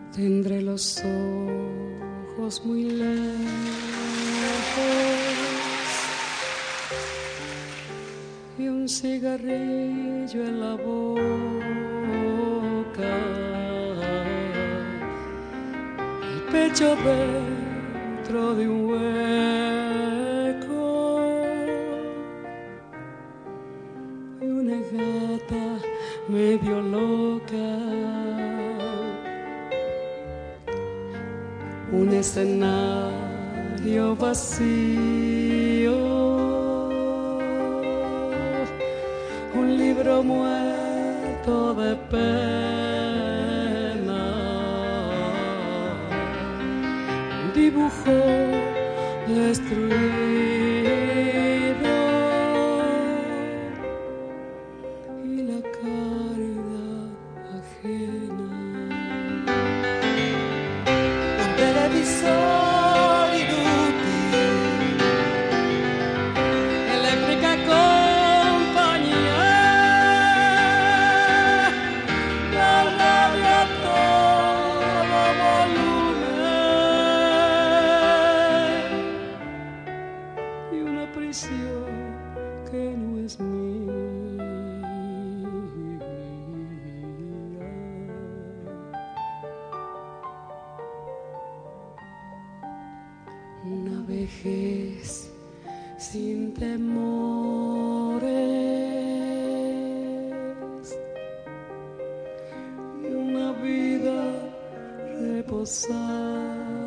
Tendré los ojos muy lejos y un cigarrillo en la boca, el pecho dentro de un hueco y una gata medio loca. Un escenario vacío, un libro muerto de pena, un dibujo destruido y la caridad ajena. Televisor inútil, eléctrica compañía, la radio a todo volumen y una prisión que no es mía. Una vejez sin temores y una vida reposada.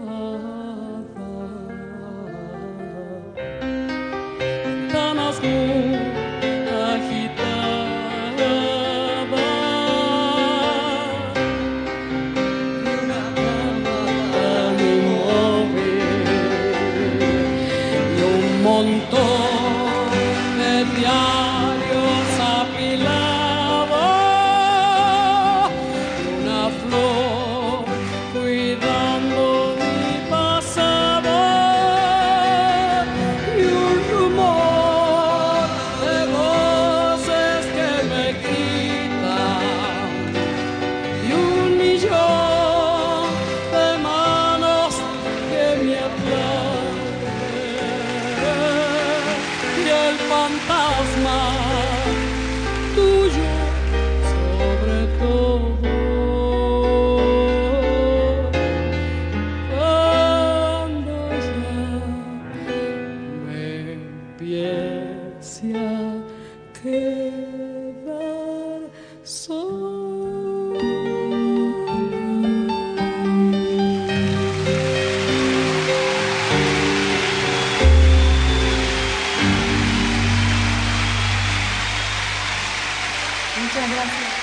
Ventanas muy agitadas y una cama tan inmóvil, un montón de diarios apilados, una flor cuidando mi pasado y un rumor de voces que me gritan y un millón de manos que me aplauden. El fantasma tuyo sobre todo, cuando ya me empiece a quedar solo. Muchas gracias.